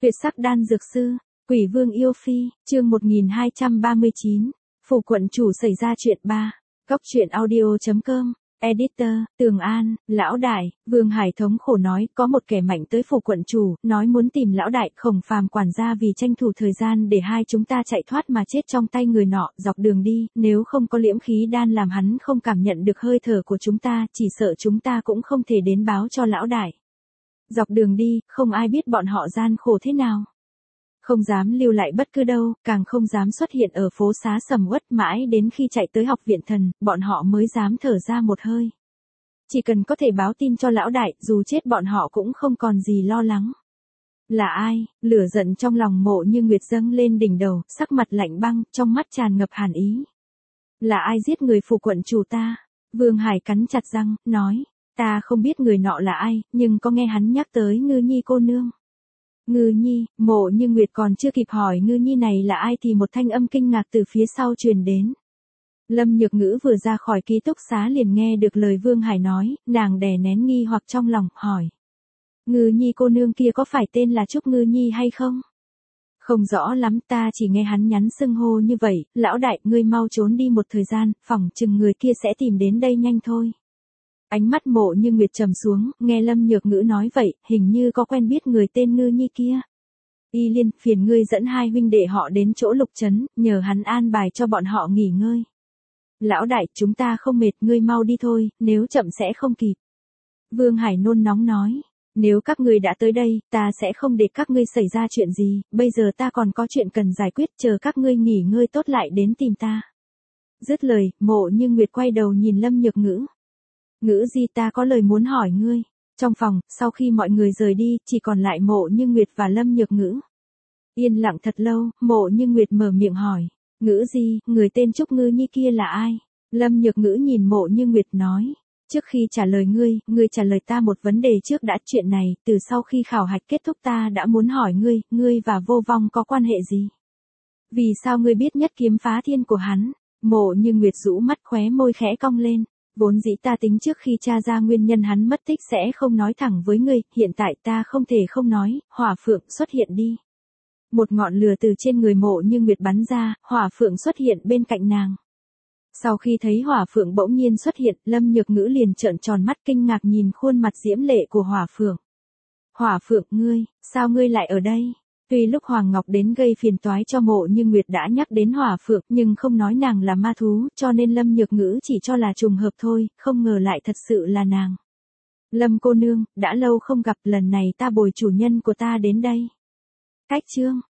Tuyệt sắc đan dược sư, Quỷ Vương yêu phi, chương 1239. Phủ quận chủ xảy ra chuyện 3. Góc truyện audio.com. Editor, Tường An, lão đại, Vương Hải thống khổ nói, có một kẻ mạnh tới phủ quận chủ, nói muốn tìm lão đại, Khổng Phàm quản gia vì tranh thủ thời gian để hai chúng ta chạy thoát mà chết trong tay người nọ, dọc đường đi, nếu không có liễm khí đan làm hắn không cảm nhận được hơi thở của chúng ta, chỉ sợ chúng ta cũng không thể đến báo cho lão đại. Dọc đường đi, không ai biết bọn họ gian khổ thế nào. Không dám lưu lại bất cứ đâu, càng không dám xuất hiện ở phố xá sầm uất, mãi đến khi chạy tới học viện thần, bọn họ mới dám thở ra một hơi. Chỉ cần có thể báo tin cho lão đại, dù chết bọn họ cũng không còn gì lo lắng. Là ai? Lửa giận trong lòng Mộ Như Nguyệt dâng lên đỉnh đầu, sắc mặt lạnh băng, trong mắt tràn ngập hàn ý. Là ai giết người phủ quận chủ ta? Vương Hải cắn chặt răng, nói, ta không biết người nọ là ai, nhưng có nghe hắn nhắc tới Ngư Nhi cô nương. Ngư Nhi, Mộ Như Nguyệt còn chưa kịp hỏi Ngư Nhi này là ai thì một thanh âm kinh ngạc từ phía sau truyền đến. Lâm Nhược Ngữ vừa ra khỏi ký túc xá liền nghe được lời Vương Hải nói, nàng đè nén nghi hoặc trong lòng, hỏi. Ngư Nhi cô nương kia có phải tên là Trúc Ngư Nhi hay không? Không rõ lắm, ta chỉ nghe hắn nhắn xưng hô như vậy, lão đại, ngươi mau trốn đi một thời gian, phỏng chừng người kia sẽ tìm đến đây nhanh thôi. Ánh mắt Mộ Như Nguyệt trầm xuống, nghe Lâm Nhược Ngữ nói vậy, hình như có quen biết người tên Ngư Nhi kia. Y Liên, phiền ngươi dẫn hai huynh đệ họ đến chỗ Lục Trấn, nhờ hắn an bài cho bọn họ nghỉ ngơi. Lão đại, chúng ta không mệt, ngươi mau đi thôi, nếu chậm sẽ không kịp. Vương Hải nôn nóng nói, nếu các ngươi đã tới đây, ta sẽ không để các ngươi xảy ra chuyện gì, bây giờ ta còn có chuyện cần giải quyết, chờ các ngươi nghỉ ngơi tốt lại đến tìm ta. Dứt lời, Mộ Như Nguyệt quay đầu nhìn Lâm Nhược Ngữ. Ngữ Di, ta có lời muốn hỏi ngươi. Trong phòng, sau khi mọi người rời đi, chỉ còn lại Mộ Như Nguyệt và Lâm Nhược Ngữ. Yên lặng thật lâu, Mộ Như Nguyệt mở miệng hỏi. Ngữ Di, người tên Trúc Ngư Nhi kia là ai? Lâm Nhược Ngữ nhìn Mộ Như Nguyệt nói. Trước khi trả lời ngươi trả lời ta một vấn đề trước đã. Chuyện này, từ sau khi khảo hạch kết thúc ta đã muốn hỏi ngươi và Vô Vong có quan hệ gì? Vì sao ngươi biết nhất kiếm phá thiên của hắn? Mộ Như Nguyệt rũ mắt, khóe môi khẽ cong lên. Vốn dĩ ta tính trước khi tra ra nguyên nhân hắn mất tích sẽ không nói thẳng với ngươi, hiện tại ta không thể không nói, Hỏa Phượng xuất hiện đi. Một ngọn lửa từ trên người Mộ Như Nguyệt bắn ra, Hỏa Phượng xuất hiện bên cạnh nàng. Sau khi thấy Hỏa Phượng bỗng nhiên xuất hiện, Lâm Nhược Ngữ liền trợn tròn mắt kinh ngạc nhìn khuôn mặt diễm lệ của Hỏa Phượng. Hỏa Phượng, sao ngươi lại ở đây? Tuy lúc Hoàng Ngọc đến gây phiền toái cho Mộ Như Nguyệt đã nhắc đến Hỏa Phượng nhưng không nói nàng là ma thú, cho nên Lâm Nhược Ngữ chỉ cho là trùng hợp thôi, không ngờ lại thật sự là nàng. Lâm cô nương, đã lâu không gặp, lần này ta bồi chủ nhân của ta đến đây. Cách chương.